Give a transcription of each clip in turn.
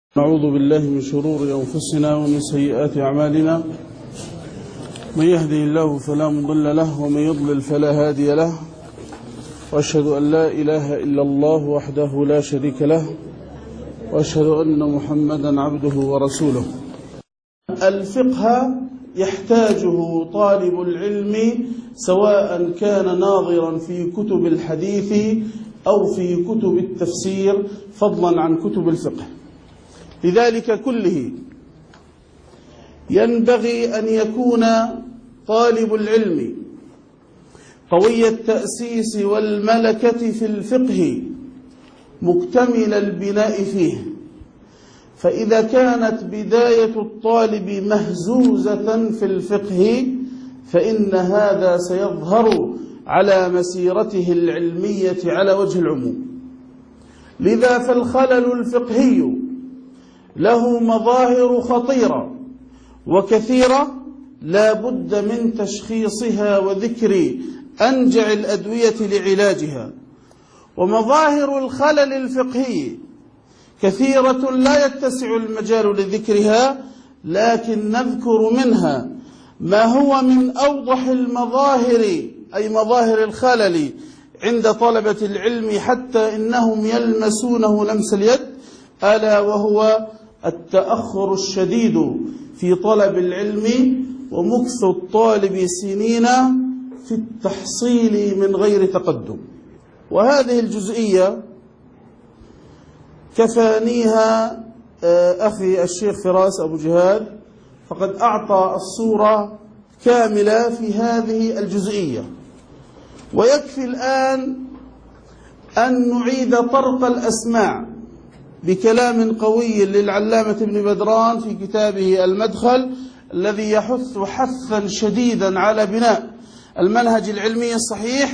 نعوذ بالله من شرور أنفسنا ومن سيئات أعمالنا. من يهده الله فلا مضل له ومن يضلل فلا هادي له، وأشهد أن لا إله إلا الله وحده لا شريك له، وأشهد أن محمدا عبده ورسوله. الفقه يحتاجه طالب العلم سواء كان ناظرا في كتب الحديث أو في كتب التفسير، فضلا عن كتب الفقه. لذلك كله ينبغي أن يكون طالب العلم قوي التأسيس والملكة في الفقه مكتمل البناء فيه، فإذا كانت بداية الطالب مهزوزة في الفقه فإن هذا سيظهر على مسيرته العلمية على وجه العموم. لذا فالخلل الفقهي له مظاهر خطيرة وكثيرة لا بد من تشخيصها وذكر أنجع الأدوية لعلاجها. ومظاهر الخلل الفقهي كثيرة لا يتسع المجال لذكرها، لكن نذكر منها ما هو من أوضح المظاهر، أي مظاهر الخلل عند طلبة العلم حتى إنهم يلمسونه لمس اليد، ألا وهو التأخر الشديد في طلب العلم ومكث الطالب سنين في التحصيل من غير تقدم. وهذه الجزئية كفانيها أخي الشيخ فراس أبو جهاد، فقد أعطى الصورة كاملة في هذه الجزئية. ويكفي الآن أن نعيد طرق الأسماع بكلام قوي للعلامة ابن بدران في كتابه المدخل، الذي يحث حثا شديدا على بناء المنهج العلمي الصحيح،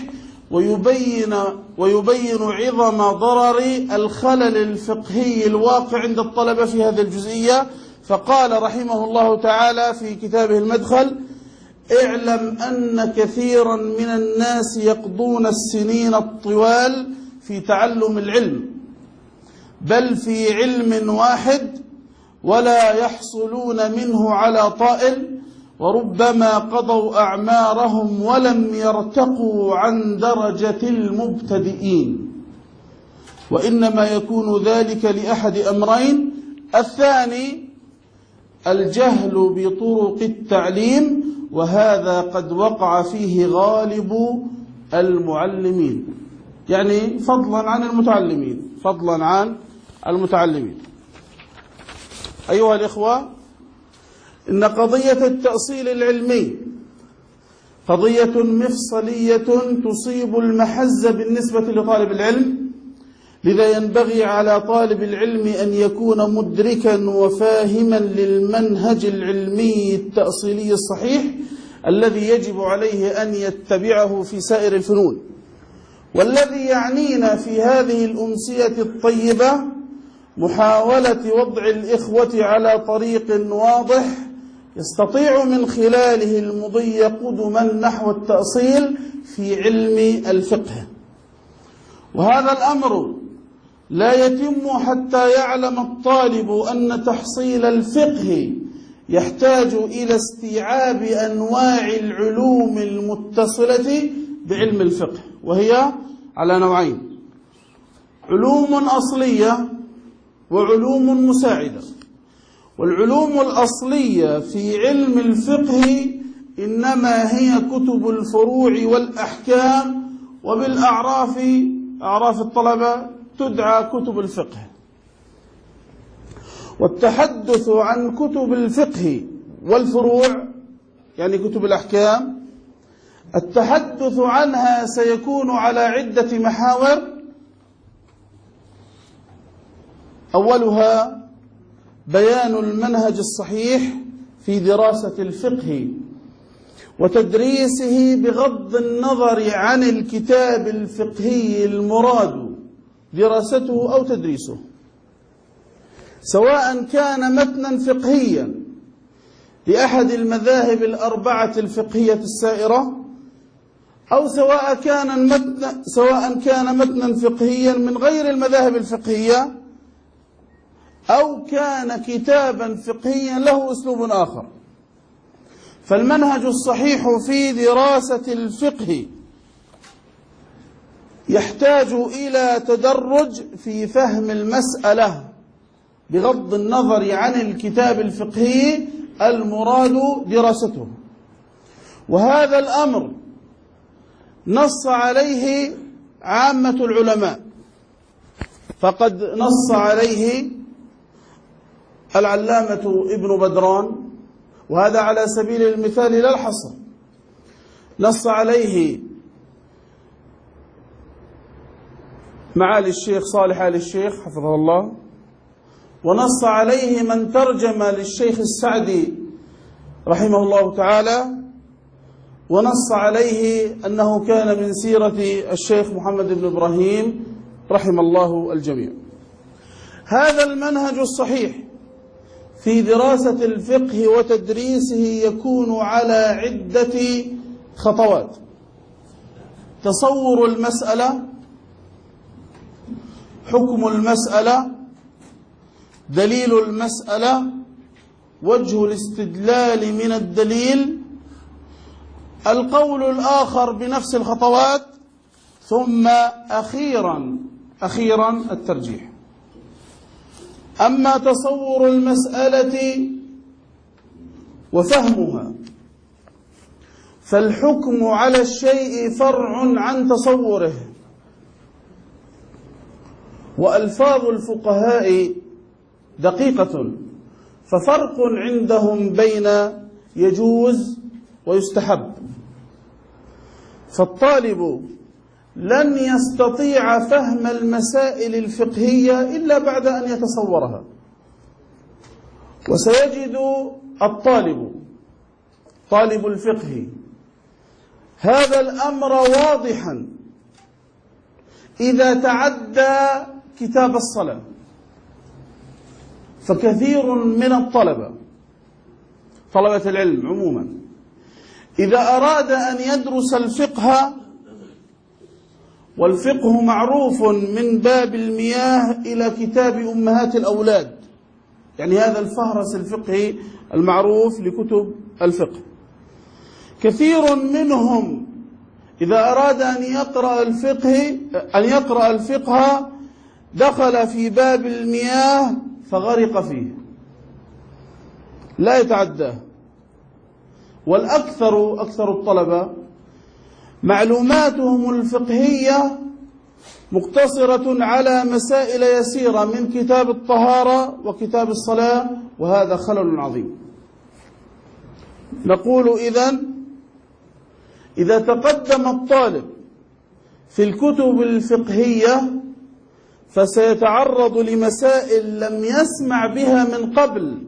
ويبين عظم ضرر الخلل الفقهي الواقع عند الطلبة في هذه الجزئية. فقال رحمه الله تعالى في كتابه المدخل: اعلم أن كثيرا من الناس يقضون السنين الطوال في تعلم العلم، بل في علم واحد، ولا يحصلون منه على طائل، وربما قضوا أعمارهم ولم يرتقوا عن درجة المبتدئين. وإنما يكون ذلك لأحد أمرين: الثاني الجهل بطرق التعليم، وهذا قد وقع فيه غالب المعلمين، يعني فضلا عن المتعلمين. أيها الإخوة، إن قضية التأصيل العلمي قضية مفصلية تصيب المحز بالنسبة لطالب العلم. لذا ينبغي على طالب العلم أن يكون مدركا وفاهما للمنهج العلمي التأصيلي الصحيح الذي يجب عليه أن يتبعه في سائر الفنون. والذي يعنينا في هذه الأمسية الطيبة محاولة وضع الإخوة على طريق واضح يستطيع من خلاله المضي قدما نحو التأصيل في علم الفقه. وهذا الأمر لا يتم حتى يعلم الطالب أن تحصيل الفقه يحتاج إلى استيعاب أنواع العلوم المتصلة بعلم الفقه، وهي على نوعين: علوم أصلية وعلوم مساعدة. والعلوم الأصلية في علم الفقه إنما هي كتب الفروع والأحكام، وبالأعراف أعراف الطلبة تدعى كتب الفقه. والتحدث عن كتب الفقه والفروع يعني كتب الأحكام، التحدث عنها سيكون على عدة محاور: أولها بيان المنهج الصحيح في دراسة الفقه وتدريسه بغض النظر عن الكتاب الفقهي المراد دراسته أو تدريسه، سواء كان متنا فقهيا لأحد المذاهب الأربعة الفقهية السائرة، أو سواء كان متنا فقهيا من غير المذاهب الفقهية، أو كان كتابا فقهيا له أسلوب آخر. فالمنهج الصحيح في دراسة الفقه يحتاج إلى تدرج في فهم المسألة بغض النظر عن الكتاب الفقهي المراد دراسته. وهذا الأمر نص عليه عامة العلماء، فقد نص عليه العلامة ابن بدران، وهذا على سبيل المثال لا الحصر. نص عليه معالي الشيخ صالح آل الشيخ حفظه الله، ونص عليه من ترجم للشيخ السعدي رحمه الله تعالى، ونص عليه أنه كان من سيرة الشيخ محمد بن إبراهيم رحم الله الجميع. هذا المنهج الصحيح في دراسة الفقه وتدريسه يكون على عدة خطوات: تصور المسألة، حكم المسألة، دليل المسألة، وجه الاستدلال من الدليل، القول الآخر بنفس الخطوات، ثم أخيرا الترجيح. أما تصور المسألة وفهمها فالحكم على الشيء فرع عن تصوره، وألفاظ الفقهاء دقيقة، ففرق عندهم بين يجوز ويستحب. فالطالب لن يستطيع فهم المسائل الفقهية إلا بعد أن يتصورها، وسيجد طالب الفقه هذا الأمر واضحا إذا تعدى كتاب الصلاة. فكثير من طلبة العلم عموما إذا أراد أن يدرس الفقه، والفقه معروف من باب المياه إلى كتاب أمهات الأولاد، يعني هذا الفهرس الفقهي المعروف لكتب الفقه، كثير منهم إذا أراد أن يقرأ الفقه دخل في باب المياه فغرق فيه لا يتعداه. أكثر الطلبة معلوماتهم الفقهية مقتصرة على مسائل يسيرة من كتاب الطهارة وكتاب الصلاة، وهذا خلل عظيم. نقول إذا تقدم الطالب في الكتب الفقهية فسيتعرض لمسائل لم يسمع بها من قبل،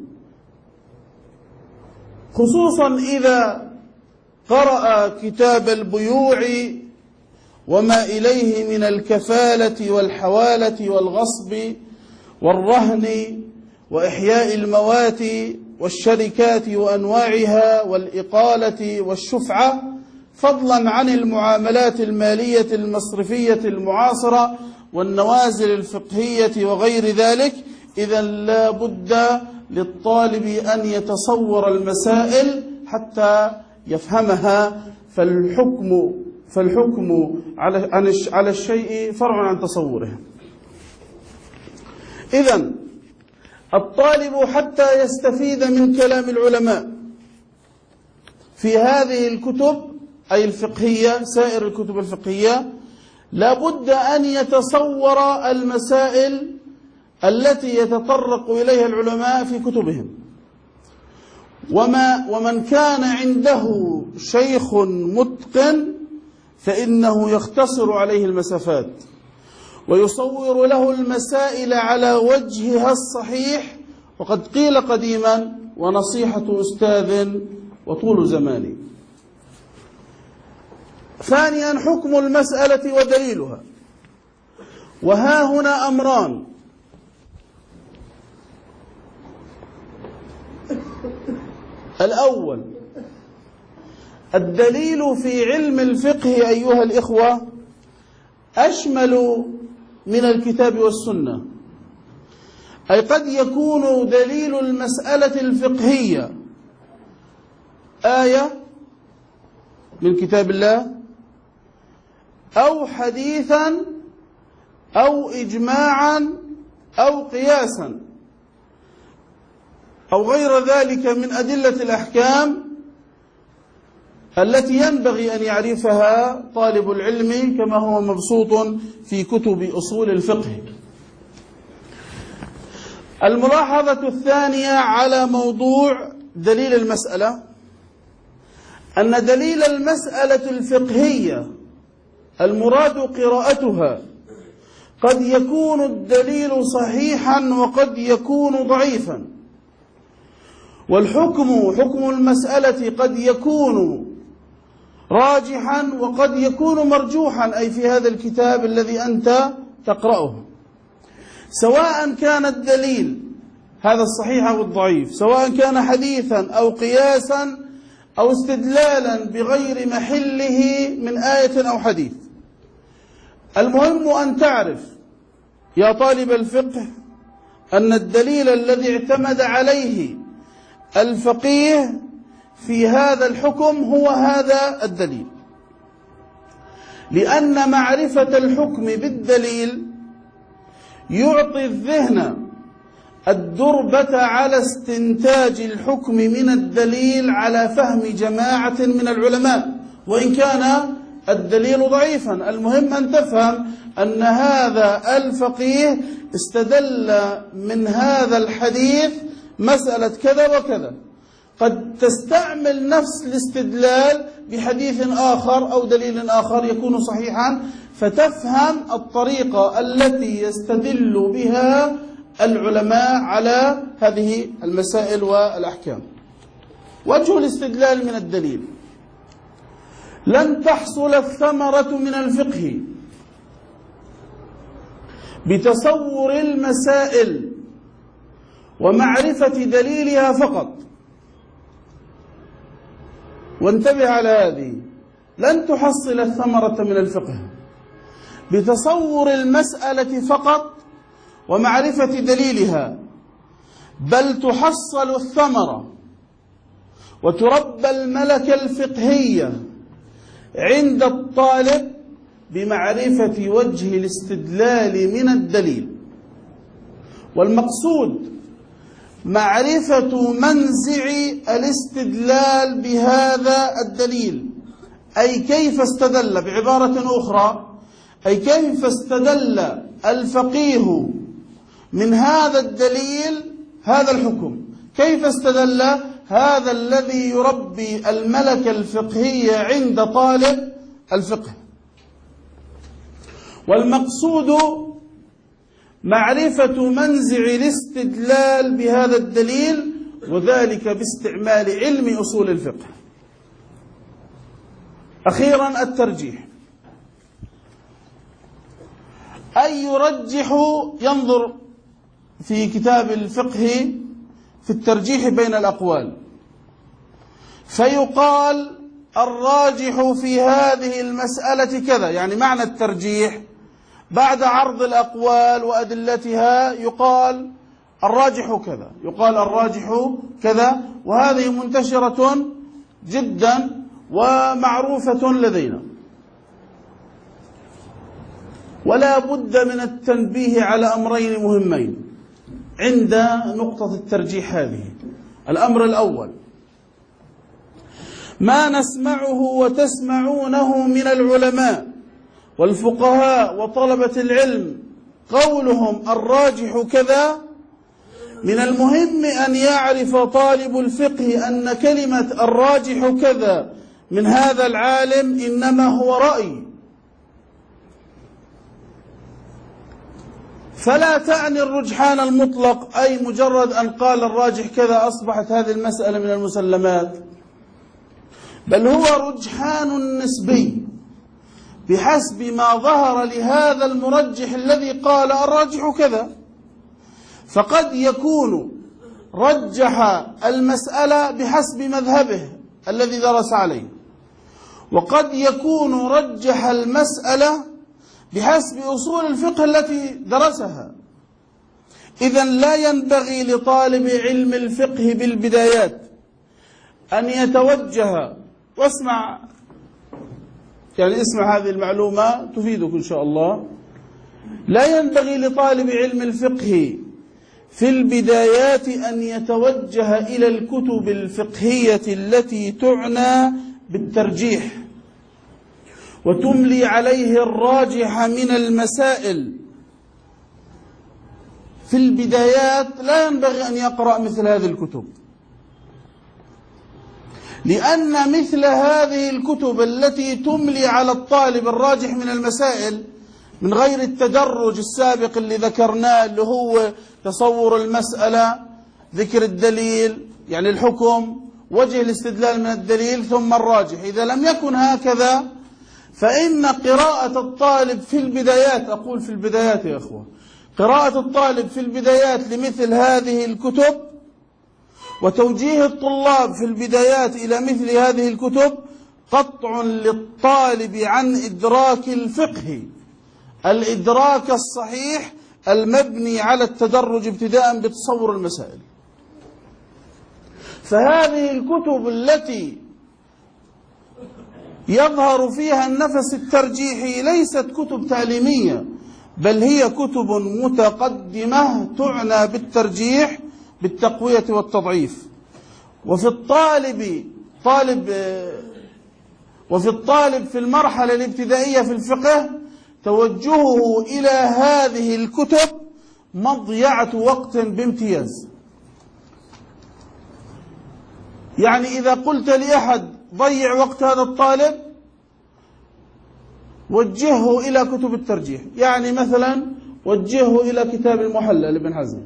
خصوصا إذا قرأ كتاب البيوع وما إليه من الكفالة والحوالة والغصب والرهن وإحياء الموات والشركات وأنواعها والإقالة والشفعة، فضلا عن المعاملات المالية المصرفية المعاصرة والنوازل الفقهية وغير ذلك. إذن لا بد للطالب أن يتصور المسائل حتى يفهمها، فالحكم على الشيء فرع عن تصوره. إذن الطالب حتى يستفيد من كلام العلماء في هذه الكتب أي الفقهية، سائر الكتب الفقهية، لابد أن يتصور المسائل التي يتطرق إليها العلماء في كتبهم. ومن كان عنده شيخ متقن فإنه يختصر عليه المسافات ويصور له المسائل على وجهها الصحيح. وقد قيل قديما: ونصيحة أستاذ وطول زمان. ثانيا حكم المسألة ودليلها، وها هنا أمران: الأول الدليل في علم الفقه أيها الإخوة أشمل من الكتاب والسنة. أي قد يكون دليل المسألة الفقهية آية من كتاب الله أو حديثا أو إجماعا أو قياسا أو غير ذلك من أدلة الأحكام التي ينبغي أن يعرفها طالب العلم كما هو مبسوط في كتب أصول الفقه. الملاحظة الثانية على موضوع دليل المسألة أن دليل المسألة الفقهية المراد قراءتها قد يكون الدليل صحيحا وقد يكون ضعيفا، والحكم حكم المسألة قد يكون راجحا وقد يكون مرجوحا، أي في هذا الكتاب الذي أنت تقرأه، سواء كان الدليل هذا الصحيح أو الضعيف، سواء كان حديثا أو قياسا أو استدلالا بغير محله من آية أو حديث. المهم أن تعرف يا طالب الفقه أن الدليل الذي اعتمد عليه الفقيه في هذا الحكم هو هذا الدليل، لأن معرفة الحكم بالدليل يعطي الذهن الدربة على استنتاج الحكم من الدليل على فهم جماعة من العلماء وإن كان الدليل ضعيفا. المهم أن تفهم أن هذا الفقيه استدل من هذا الحديث مسألة كذا وكذا، قد تستعمل نفس الاستدلال بحديث آخر أو دليل آخر يكون صحيحا، فتفهم الطريقة التي يستدل بها العلماء على هذه المسائل والأحكام. وجه الاستدلال من الدليل: لن تحصل الثمرة من الفقه بتصور المسائل ومعرفة دليلها فقط. وانتبه على هذه، لن تحصل الثمرة من الفقه بتصور المسألة فقط ومعرفة دليلها، بل تحصل الثمرة وتربى الملكة الفقهية عند الطالب بمعرفة وجه الاستدلال من الدليل. والمقصود معرفة منزع الاستدلال بهذا الدليل، أي كيف استدل، بعبارة أخرى أي كيف استدل الفقيه من هذا الدليل هذا الحكم، كيف استدل هذا الذي يربي الملكة الفقهية عند طالب الفقه. والمقصود معرفة منزع الاستدلال بهذا الدليل، وذلك باستعمال علم أصول الفقه. أخيرا الترجيح، أي يرجح، ينظر في كتاب الفقه في الترجيح بين الأقوال فيقال الراجح في هذه المسألة كذا، يعني معنى الترجيح بعد عرض الأقوال وأدلتها يقال الراجح كذا، يقال الراجح كذا، وهذه منتشرة جدا ومعروفة لدينا. ولا بد من التنبيه على أمرين مهمين عند نقطة الترجيح هذه. الأمر الأول: ما نسمعه وتسمعونه من العلماء والفقهاء وطلبة العلم قولهم الراجح كذا، من المهم أن يعرف طالب الفقه أن كلمة الراجح كذا من هذا العالم إنما هو رأي، فلا تعني الرجحان المطلق، أي مجرد أن قال الراجح كذا أصبحت هذه المسألة من المسلمات، بل هو رجحان نسبي بحسب ما ظهر لهذا المرجح الذي قال الراجح كذا. فقد يكون رجح المسألة بحسب مذهبه الذي درس عليه، وقد يكون رجح المسألة بحسب أصول الفقه التي درسها. إذن لا ينبغي لطالب علم الفقه بالبدايات أن يتوجه، واسمع يعني اسمع هذه المعلومة تفيدك إن شاء الله. لا ينبغي لطالب علم الفقه في البدايات أن يتوجه إلى الكتب الفقهية التي تعنى بالترجيح وتملي عليه الراجح من المسائل. في البدايات لا ينبغي أن يقرأ مثل هذه الكتب، لأن مثل هذه الكتب التي تملي على الطالب الراجح من المسائل من غير التدرج السابق اللي ذكرناه، اللي هو تصور المسألة، ذكر الدليل يعني الحكم، وجه الاستدلال من الدليل، ثم الراجح. إذا لم يكن هكذا فإن قراءة الطالب في البدايات، أقول في البدايات يا أخوة، قراءة الطالب في البدايات لمثل هذه الكتب وتوجيه الطلاب في البدايات إلى مثل هذه الكتب قطع للطالب عن إدراك الفقه، الإدراك الصحيح المبني على التدرج ابتداء بتصور المسائل. فهذه الكتب التي يظهر فيها النفس الترجيحي ليست كتب تعليمية، بل هي كتب متقدمة تعنى بالترجيح بالتقوية والتضعيف. وفي الطالب في المرحلة الابتدائية في الفقه توجهه إلى هذه الكتب مضيعة وقت بامتياز. يعني إذا قلت لأحد ضيع وقت هذا الطالب وجهه إلى كتب الترجيح، يعني مثلا وجهه إلى كتاب المحلى لابن حزم،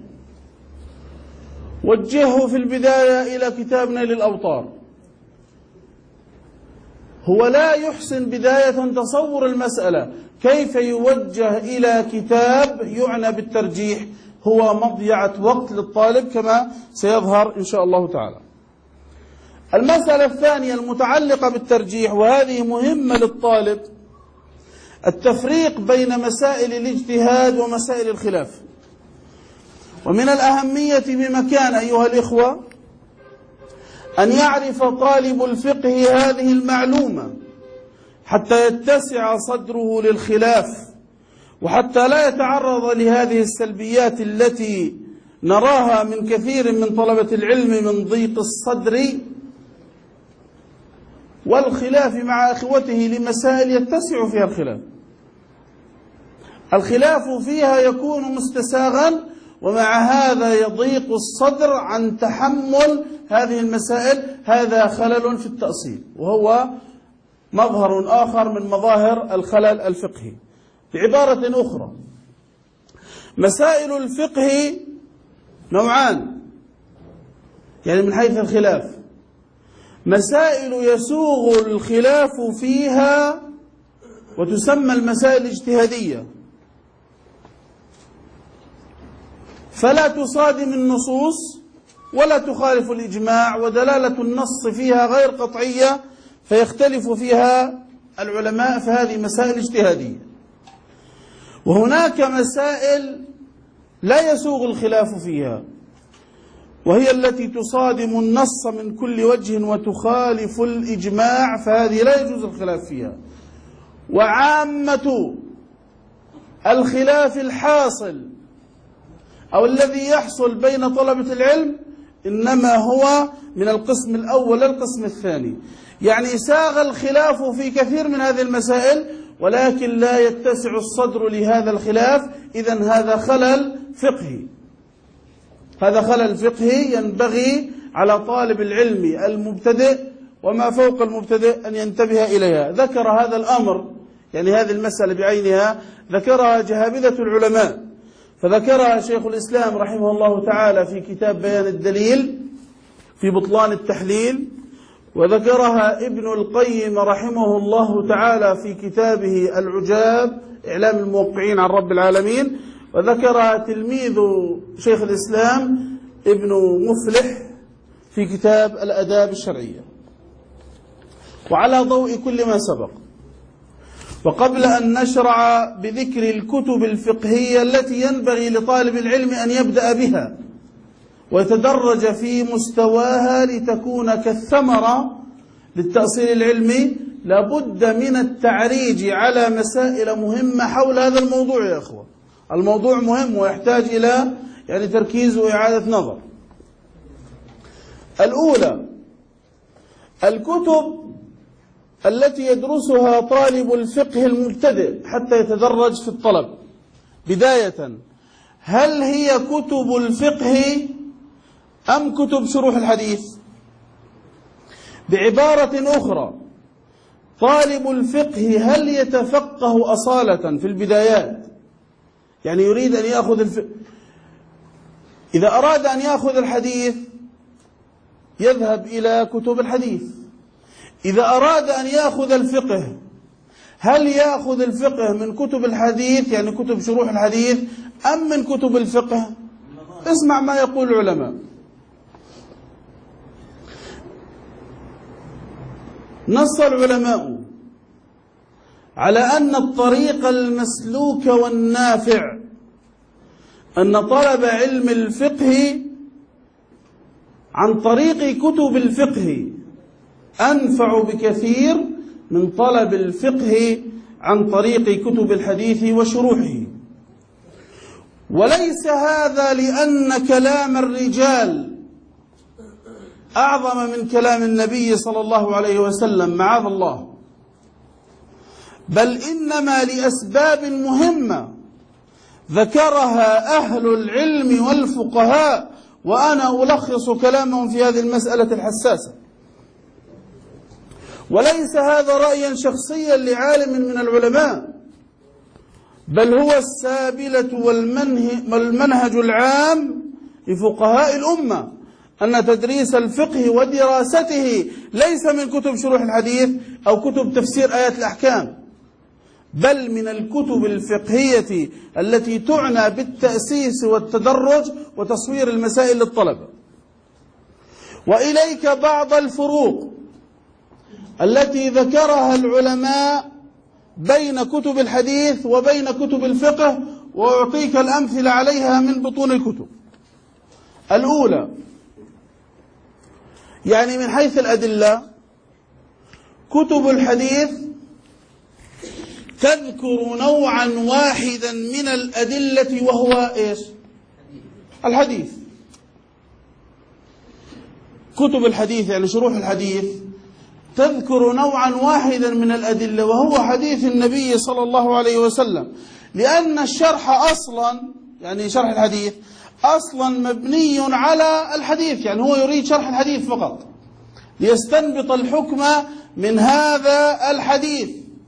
وجهه في البداية إلى كتاب نيل الأوطار. هو لا يحسن بداية تصور المسألة، كيف يوجه إلى كتاب يعنى بالترجيح؟ هو مضيعة وقت للطالب كما سيظهر إن شاء الله تعالى. المسألة الثانية المتعلقة بالترجيح، وهذه مهمة للطالب، التفريق بين مسائل الاجتهاد ومسائل الخلاف. ومن الأهمية بمكان أيها الإخوة أن يعرف طالب الفقه هذه المعلومة حتى يتسع صدره للخلاف، وحتى لا يتعرض لهذه السلبيات التي نراها من كثير من طلبة العلم من ضيق الصدر والخلاف مع إخوته لمسائل يتسع فيها الخلاف فيها يكون مستساغا، ومع هذا يضيق الصدر عن تحمل هذه المسائل. هذا خلل في التأصيل، وهو مظهر آخر من مظاهر الخلل الفقهي. بعبارة أخرى، مسائل الفقه نوعان، يعني من حيث الخلاف، مسائل يسوغ الخلاف فيها وتسمى المسائل الاجتهادية، فلا تصادم النصوص ولا تخالف الإجماع، ودلالة النص فيها غير قطعية فيختلف فيها العلماء، فهذه مسائل اجتهادية. وهناك مسائل لا يسوغ الخلاف فيها، وهي التي تصادم النص من كل وجه وتخالف الإجماع، فهذه لا يجوز الخلاف فيها. وعامة الخلاف الحاصل أو الذي يحصل بين طلبة العلم إنما هو من القسم الأول لا القسم الثاني، يعني ساغ الخلاف في كثير من هذه المسائل ولكن لا يتسع الصدر لهذا الخلاف. إذن هذا خلل فقهي، هذا خلل فقهي ينبغي على طالب العلم المبتدئ وما فوق المبتدئ أن ينتبه إليها. ذكر هذا الأمر، يعني هذه المسألة بعينها ذكرها جهابذة العلماء، فذكرها شيخ الإسلام رحمه الله تعالى في كتاب بيان الدليل في بطلان التحليل، وذكرها ابن القيم رحمه الله تعالى في كتابه العجاب إعلام الموقعين عن رب العالمين، وذكرها تلميذ شيخ الإسلام ابن مفلح في كتاب الآداب الشرعية. وعلى ضوء كل ما سبق وقبل أن نشرع بذكر الكتب الفقهية التي ينبغي لطالب العلم أن يبدأ بها ويتدرج في مستواها لتكون كالثمرة للتأصيل العلمي، لابد من التعريج على مسائل مهمة حول هذا الموضوع يا أخوة. الموضوع مهم ويحتاج إلى تركيز وإعادة نظر. الأولى الكتب التي يدرسها طالب الفقه المبتدئ حتى يتدرج في الطلب. بداية، هل هي كتب الفقه أم كتب شروح الحديث؟ بعبارة أخرى، طالب الفقه هل يتفقه أصالة في البدايات؟ يريد أن يأخذ إذا أراد أن يأخذ الحديث يذهب إلى كتب الحديث. إذا أراد أن يأخذ الفقه هل يأخذ الفقه من كتب الحديث كتب شروح الحديث أم من كتب الفقه؟ اسمع ما يقول العلماء. نص العلماء على أن الطريق المسلوك والنافع أن طلب علم الفقه عن طريق كتب الفقه أنفع بكثير من طلب الفقه عن طريق كتب الحديث وشروحه. وليس هذا لأن كلام الرجال أعظم من كلام النبي صلى الله عليه وسلم، معاذ الله، بل إنما لأسباب مهمة ذكرها أهل العلم والفقهاء، وأنا ألخص كلامهم في هذه المسألة الحساسة. وليس هذا رأيا شخصيا لعالم من العلماء، بل هو السابلة والمنهج العام لفقهاء الأمة، أن تدريس الفقه ودراسته ليس من كتب شروح الحديث أو كتب تفسير آيات الأحكام، بل من الكتب الفقهية التي تعنى بالتأسيس والتدرج وتصوير المسائل للطلبة. وإليك بعض الفروق التي ذكرها العلماء بين كتب الحديث وبين كتب الفقه، وأعطيك الأمثلة عليها من بطون الكتب. الأولى من حيث الأدلة، كتب الحديث تذكر نوعا واحدا من الأدلة وهو إيش؟ الحديث. كتب الحديث شروح الحديث تذكر نوعا واحدا من الأدلة وهو حديث النبي صلى الله عليه وسلم، لأن الشرح أصلا شرح الحديث أصلا مبني على الحديث، هو يريد شرح الحديث فقط ليستنبط الحكم من هذا الحديث.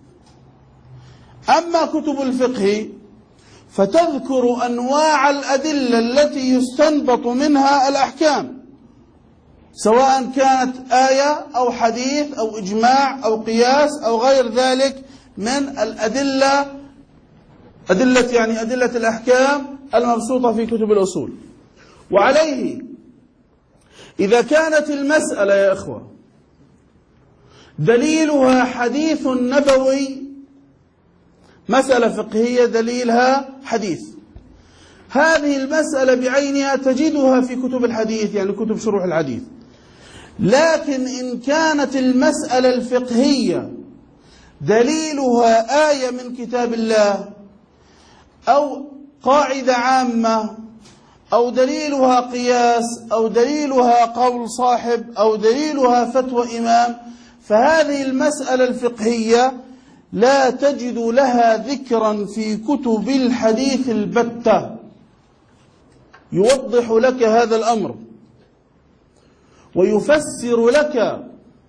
أما كتب الفقه فتذكر أنواع الأدلة التي يستنبط منها الأحكام، سواء كانت آية أو حديث أو إجماع أو قياس أو غير ذلك من الأدلة، أدلة الأحكام المبسوطة في كتب الأصول. وعليه إذا كانت المسألة يا إخوة دليلها حديث نبوي، مسألة فقهية دليلها حديث، هذه المسألة بعينها تجدها في كتب الحديث كتب شروح الحديث. لكن إن كانت المسألة الفقهية دليلها آية من كتاب الله أو قاعدة عامة أو دليلها قياس أو دليلها قول صاحب أو دليلها فتوى إمام، فهذه المسألة الفقهية لا تجد لها ذكرا في كتب الحديث البتة. يوضح لك هذا الأمر ويفسر لك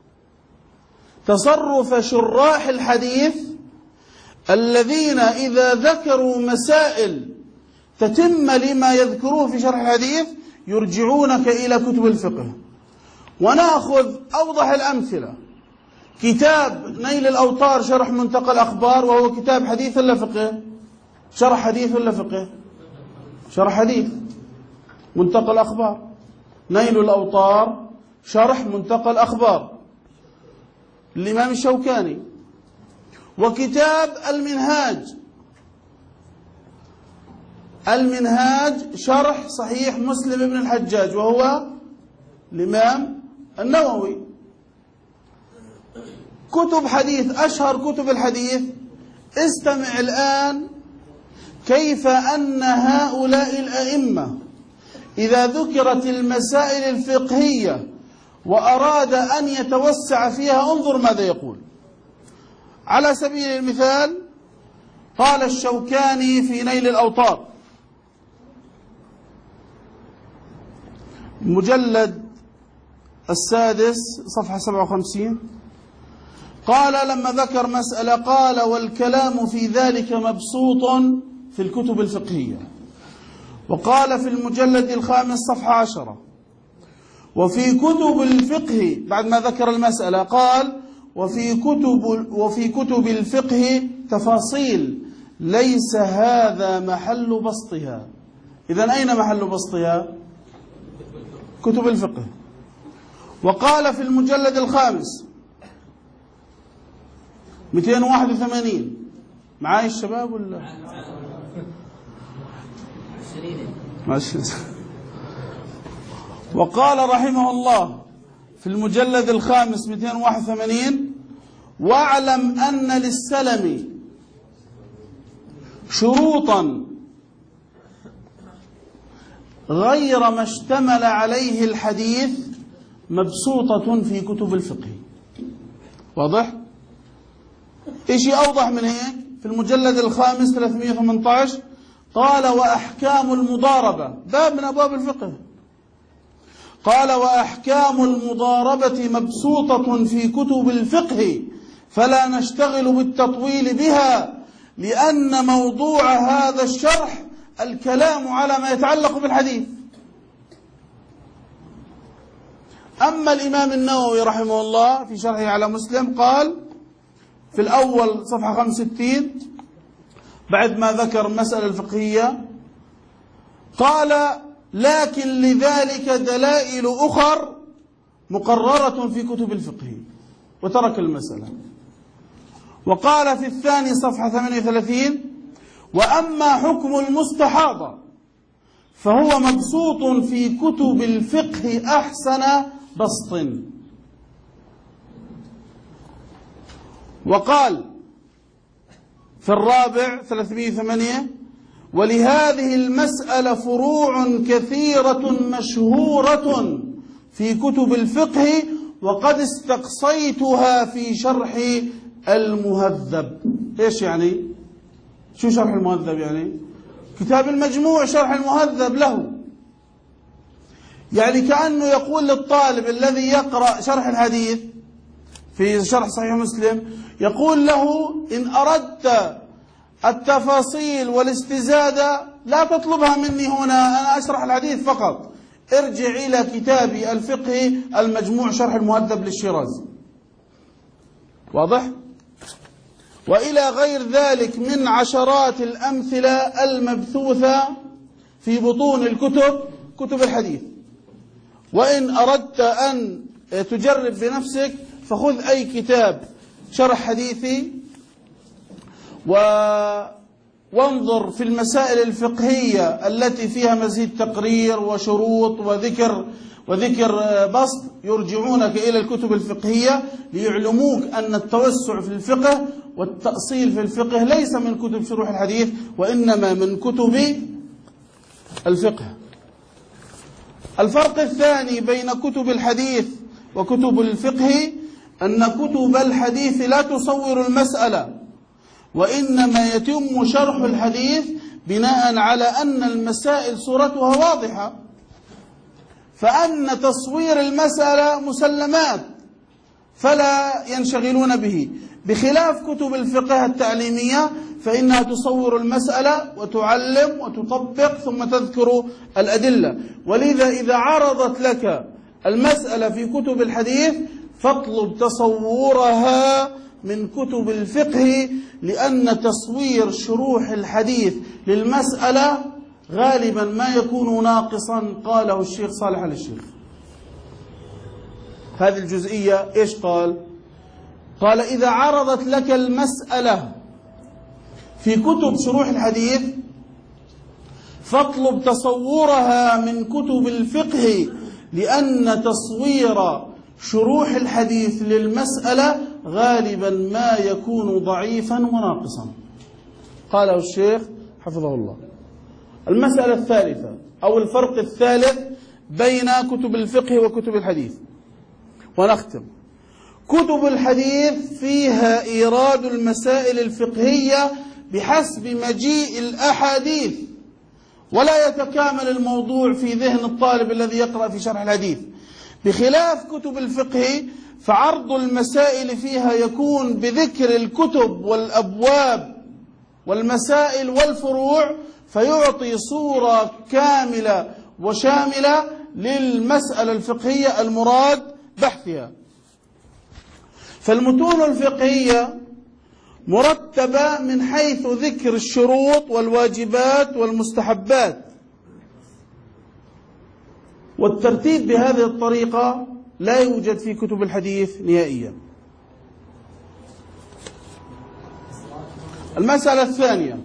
تصرف شراح الحديث الذين إذا ذكروا مسائل تتم لما يذكروه في شرح الحديث يرجعونك إلى كتب الفقه. ونأخذ أوضح الأمثلة، كتاب نيل الأوطار شرح منتقى الأخبار، وهو كتاب حديث ولا فقه؟ شرح حديث ولا فقه؟ شرح حديث. منتقى الأخبار، نيل الأوطار شرح منتقى الأخبار الإمام الشوكاني. وكتاب المنهاج شرح صحيح مسلم بن الحجاج وهو الإمام النووي. كتب حديث، أشهر كتب الحديث. استمع الآن كيف أن هؤلاء الأئمة إذا ذكرت المسائل الفقهية وأراد أن يتوسع فيها انظر ماذا يقول. على سبيل المثال قال الشوكاني في نيل الأوطار المجلد 6 صفحة 57، قال لما ذكر مسألة قال: والكلام في ذلك مبسوط في الكتب الفقهية. وقال في المجلد 5 صفحة 10: وفي كتب الفقه، بعد ما ذكر المسألة قال: وفي كتب الفقه تفاصيل ليس هذا محل بسطها. إذن أين محل بسطها؟ كتب الفقه. وقال في المجلد 5 281، معاي الشباب ولا ماشي؟ وقال رحمه الله في المجلد 5 281: واعلم أن للسلم شروطا غير ما اشتمل عليه الحديث مبسوطة في كتب الفقه. واضح؟ إيش أوضح من هيك؟ في المجلد 5 318 قال: وأحكام المضاربة، باب من أبواب الفقه، قال: وأحكام المضاربة مبسوطة في كتب الفقه فلا نشتغل بالتطويل بها، لأن موضوع هذا الشرح الكلام على ما يتعلق بالحديث. أما الإمام النووي رحمه الله في شرحه على مسلم قال في الأول صفحة 65 بعد ما ذكر المسألة الفقهية قال: لكن لذلك دلائل أخر مقررة في كتب الفقه، وترك المسألة. وقال في الثاني صفحة 38: وأما حكم المستحاضة فهو مبسوط في كتب الفقه أحسن بسط. وقال في الرابع 308: ولهذه المسألة فروع كثيرة مشهورة في كتب الفقه وقد استقصيتها في شرح المهذب. إيش يعني؟ شو شرح المهذب يعني؟ كتاب المجموع شرح المهذب له. يعني كأنه يقول للطالب الذي يقرأ شرح الحديث في شرح صحيح مسلم، يقول له: إن أردت التفاصيل والاستزادة لا تطلبها مني هنا، أنا أشرح الحديث فقط، ارجع إلى كتابي الفقه المجموع شرح المهذب للشيرازي. واضح؟ وإلى غير ذلك من عشرات الأمثلة المبثوثة في بطون الكتب، كتب الحديث. وإن أردت أن تجرب بنفسك فخذ أي كتاب شرح حديثي وانظر في المسائل الفقهية التي فيها مزيد تقرير وشروط وذكر بسط، يرجعونك إلى الكتب الفقهية ليعلموك أن التوسع في الفقه والتأصيل في الفقه ليس من كتب شروح الحديث وإنما من كتب الفقه. الفرق الثاني بين كتب الحديث وكتب الفقه أن كتب الحديث لا تصور المسألة، وإنما يتم شرح الحديث بناء على أن المسائل صورتها واضحة، فأن تصوير المسألة مسلمات فلا ينشغلون به، بخلاف كتب الفقه التعليمية فإنها تصور المسألة وتعلم وتطبق ثم تذكر الأدلة. ولذا إذا عرضت لك المسألة في كتب الحديث فاطلب تصورها من كتب الفقه، لأن تصوير شروح الحديث للمسألة غالبا ما يكون ناقصا، قاله الشيخ صالح آل الشيخ. هذه الجزئية إيش قال؟ قال: إذا عرضت لك المسألة في كتب شروح الحديث فاطلب تصورها من كتب الفقه، لأن تصوير شروح الحديث للمسألة غالبا ما يكون ضعيفا وناقصا. قاله الشيخ حفظه الله. المسألة الثالثة أو الفرق الثالث بين كتب الفقه وكتب الحديث، ونختم. كتب الحديث فيها إيراد المسائل الفقهية بحسب مجيء الأحاديث، ولا يتكامل الموضوع في ذهن الطالب الذي يقرأ في شرح الحديث، بخلاف كتب الفقه فعرض المسائل فيها يكون بذكر الكتب والأبواب والمسائل والفروع، فيعطي صورة كاملة وشاملة للمسألة الفقهية المراد بحثها. فالمتون الفقهية مرتبة من حيث ذكر الشروط والواجبات والمستحبات، والترتيب بهذه الطريقة لا يوجد في كتب الحديث نهائيا. المسألة الثانية: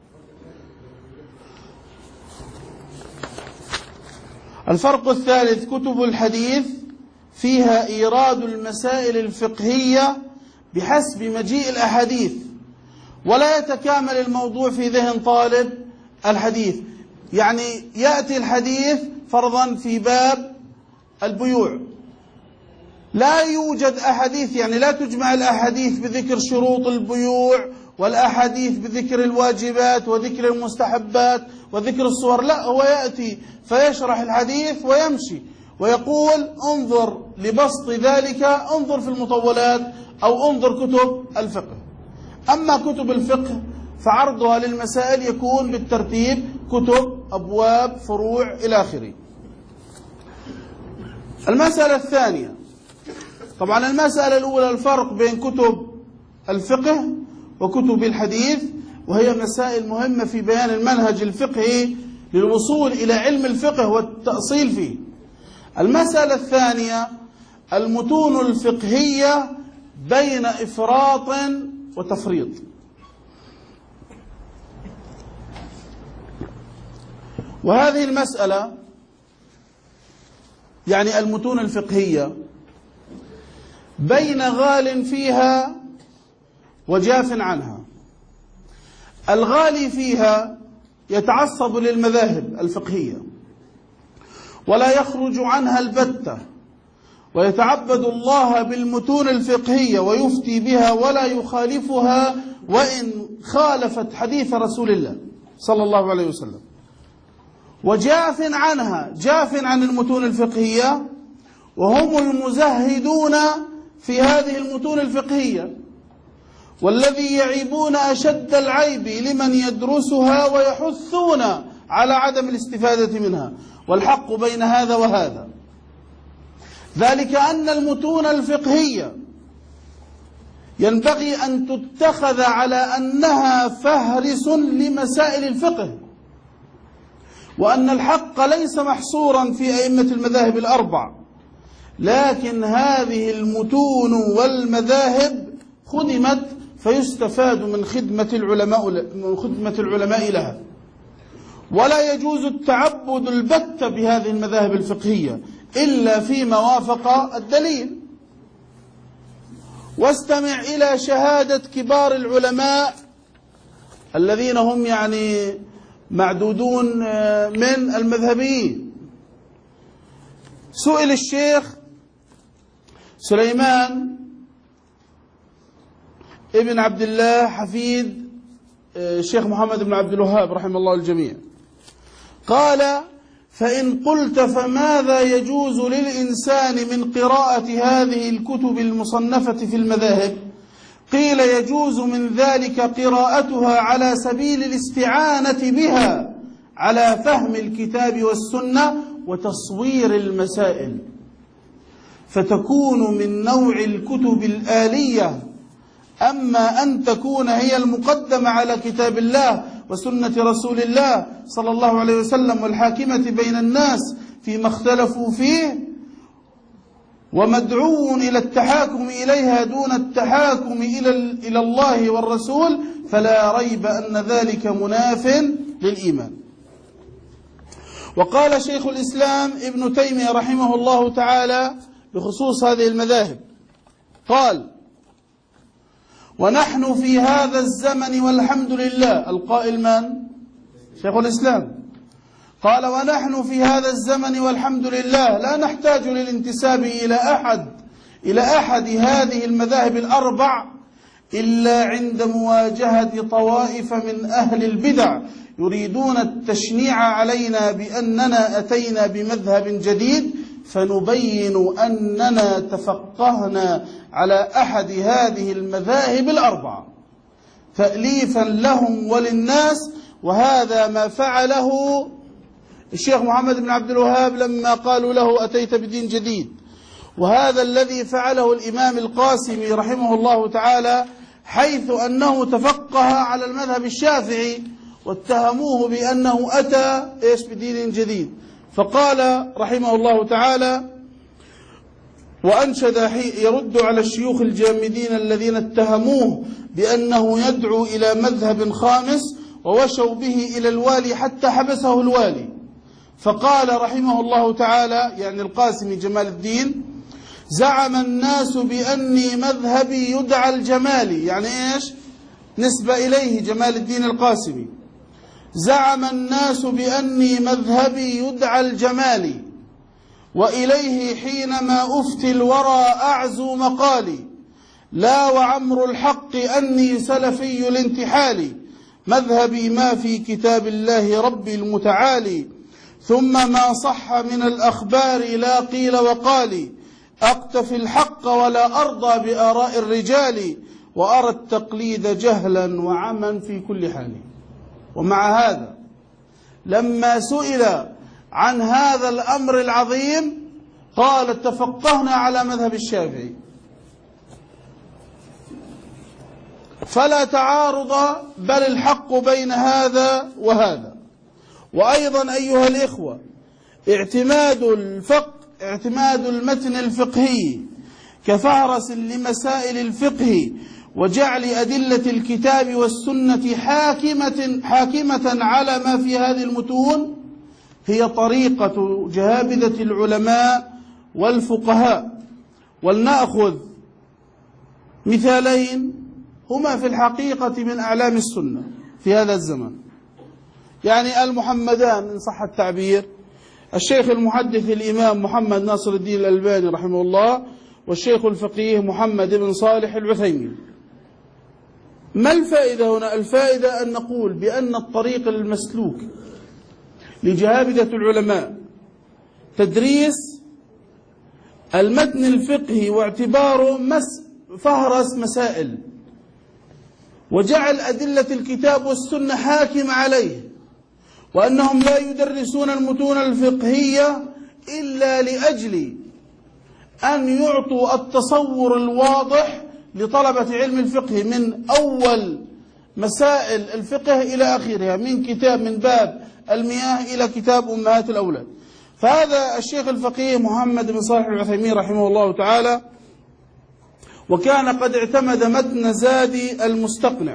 الفرق الثالث: كتب الحديث فيها إيراد المسائل الفقهية بحسب مجيء الأحاديث، ولا يتكامل الموضوع في ذهن طالب الحديث. يعني يأتي الحديث فرضا في باب البيوع، لا يوجد أحاديث، يعني لا تجمع الأحاديث بذكر شروط البيوع والأحاديث بذكر الواجبات وذكر المستحبات وذكر الصور، لا، هو يأتي فيشرح الحديث ويمشي ويقول: انظر لبسط ذلك، انظر في المطولات أو انظر كتب الفقه. أما كتب الفقه فعرضها للمسائل يكون بالترتيب: كتب، أبواب، فروع، إلى آخره. المسألة الثانية: طبعا المسألة الأولى الفرق بين كتب الفقه وكتب الحديث، وهي مسائل مهمة في بيان المنهج الفقهي للوصول إلى علم الفقه والتأصيل فيه. المسألة الثانية: المتون الفقهية بين إفراط وتفريط. وهذه المسألة، يعني المتون الفقهية، بين غال فيها وجاف عنها. الغالي فيها يتعصب للمذاهب الفقهية ولا يخرج عنها البتة، ويتعبد الله بالمتون الفقهية ويفتي بها ولا يخالفها وإن خالفت حديث رسول الله صلى الله عليه وسلم. وجاف عنها، جاف عن المتون الفقهية، وهم المزهدون في هذه المتون الفقهية، والذي يعيبون أشد العيب لمن يدرسها ويحثون على عدم الاستفادة منها. والحق بين هذا وهذا ذلك أن المتون الفقهية ينبغي أن تتخذ على أنها فهرس لمسائل الفقه، وأن الحق ليس محصورا في أئمة المذاهب الأربع، لكن هذه المتون والمذاهب خدمت فيستفاد من خدمة العلماء لها. ولا يجوز التعبد البتة بهذه المذاهب الفقهية إلا فيما وافق الدليل. واستمع إلى شهادة كبار العلماء الذين هم يعني معدودون من المذهبيين. سئل الشيخ سليمان ابن عبد الله حفيد الشيخ محمد بن عبد الوهاب رحمه الله الجميع، قال: فإن قلت فماذا يجوز للإنسان من قراءة هذه الكتب المصنفة في المذاهب؟ قيل: يجوز من ذلك قراءتها على سبيل الاستعانة بها على فهم الكتاب والسنة وتصوير المسائل، فتكون من نوع الكتب الآلية. أما أن تكون هي المقدمة على كتاب الله وسنة رسول الله صلى الله عليه وسلم والحاكمة بين الناس فيما اختلفوا فيه، ومدعو إلى التحاكم إليها دون التحاكم إلى الله والرسول، فلا ريب أن ذلك مناف للإيمان. وقال شيخ الإسلام ابن تيمية رحمه الله تعالى بخصوص هذه المذاهب، قال: ونحن في هذا الزمن والحمد لله. القائل من؟ شيخ الإسلام. قال: ونحن في هذا الزمن والحمد لله لا نحتاج للانتساب إلى أحد هذه المذاهب الأربع إلا عند مواجهة طوائف من أهل البدع يريدون التشنيع علينا بأننا أتينا بمذهب جديد، فنبين أننا تفقهنا على أحد هذه المذاهب الأربعة تأليفا لهم وللناس. وهذا ما فعله الشيخ محمد بن عبد الوهاب لما قالوا له أتيت بدين جديد، وهذا الذي فعله الإمام القاسمي رحمه الله تعالى، حيث أنه تفقه على المذهب الشافعي واتهموه بأنه أتى بدين جديد. فقال رحمه الله تعالى: وأنشد يرد على الشيوخ الجامدين الذين اتهموه بأنه يدعو إلى مذهب خامس ووشوا به إلى الوالي حتى حبسه الوالي. فقال رحمه الله تعالى، يعني القاسمي جمال الدين: زعم الناس بأني مذهبي يدعى الجمالي. يعني إيش؟ نسبة إليه جمال الدين القاسمي. زعم الناس بأني مذهبي يدعى الجمالي، وإليه حينما أفتي الورى أعزو مقالي، لا وعمر الحق أني سلفي الانتحال، مذهبي ما في كتاب الله ربي المتعالي، ثم ما صح من الأخبار لا قيل وقال، أقتفي الحق ولا أرضى بآراء الرجال، وأرى التقليد جهلا وعما في كل حال. ومع هذا لما سئل عن هذا الأمر العظيم قال: تفقهنا على مذهب الشافعي. فلا تعارض، بل الحق بين هذا وهذا. وأيضا أيها الإخوة، اعتماد المتن الفقهي كفهرس لمسائل الفقه وجعل أدلة الكتاب والسنة حاكمة على ما في هذه المتون هي طريقة جهابذة العلماء والفقهاء. ولنأخذ مثالين هما في الحقيقة من أعلام السنة في هذا الزمن، يعني المحمدان إن صح التعبير، الشيخ المحدث الإمام محمد ناصر الدين الألباني رحمه الله، والشيخ الفقيه محمد بن صالح العثيمين. ما الفائدة هنا؟ الفائدة أن نقول بأن الطريق المسلوك لجهابذة العلماء تدريس المتن الفقهي واعتباره فهرس مسائل، وجعل أدلة الكتاب والسنة حاكم عليه، وأنهم لا يدرسون المتون الفقهية إلا لأجل أن يعطوا التصور الواضح لطلبة علم الفقه من أول مسائل الفقه إلى آخرها، من باب المياه إلى كتاب أمهات الأولاد. فهذا الشيخ الفقيه محمد بن صالح العثيمين رحمه الله تعالى، وكان قد اعتمد متن زاد المستقنع.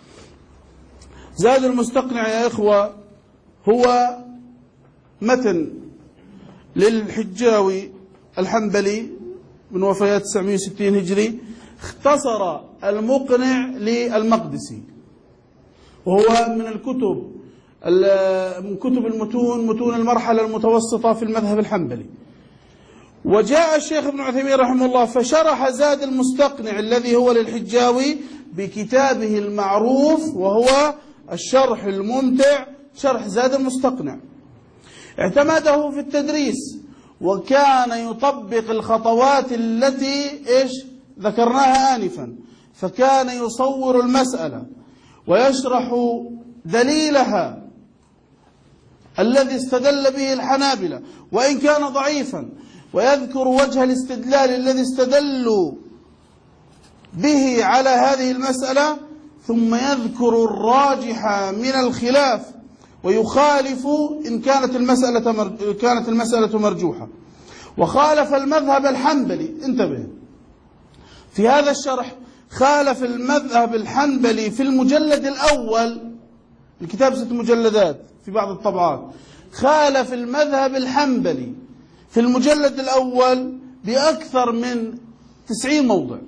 زاد المستقنع يا إخوة هو متن للحجاوي الحنبلي من وفيات 960 هجري، اختصر المقنع للمقدسي، وهو من كتب المتون، متون المرحلة المتوسطة في المذهب الحنبلي. وجاء الشيخ ابن عثيمين رحمه الله فشرح زاد المستقنع الذي هو للحجاوي بكتابه المعروف، وهو الشرح الممتع، شرح زاد المستقنع. اعتمده في التدريس، وكان يطبق الخطوات التي ذكرناها آنفا، فكان يصور المسألة ويشرح دليلها الذي استدل به الحنابلة وإن كان ضعيفا، ويذكر وجه الاستدلال الذي استدلوا به على هذه المسألة، ثم يذكر الراجح من الخلاف ويخالف إن كانت المسألة مرجوحة. وخالف المذهب الحنبلي. انتبه، في هذا الشرح خالف المذهب الحنبلي في المجلد الأول، الكتاب 6 مجلدات في بعض الطبعات، خالف المذهب الحنبلي في المجلد الأول بأكثر من 90 موضع،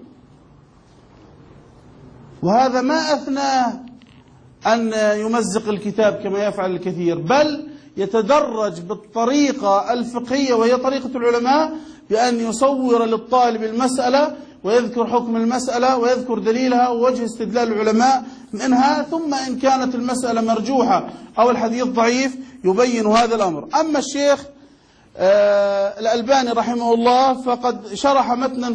وهذا ما أثناه أن يمزق الكتاب كما يفعل الكثير، بل يتدرج بالطريقة الفقهية وهي طريقة العلماء بأن يصور للطالب المسألة ويذكر حكم المسألة ويذكر دليلها ووجه استدلال العلماء منها، ثم إن كانت المسألة مرجوحة أو الحديث ضعيف يبين هذا الأمر. أما الشيخ الألباني رحمه الله فقد شرح متنا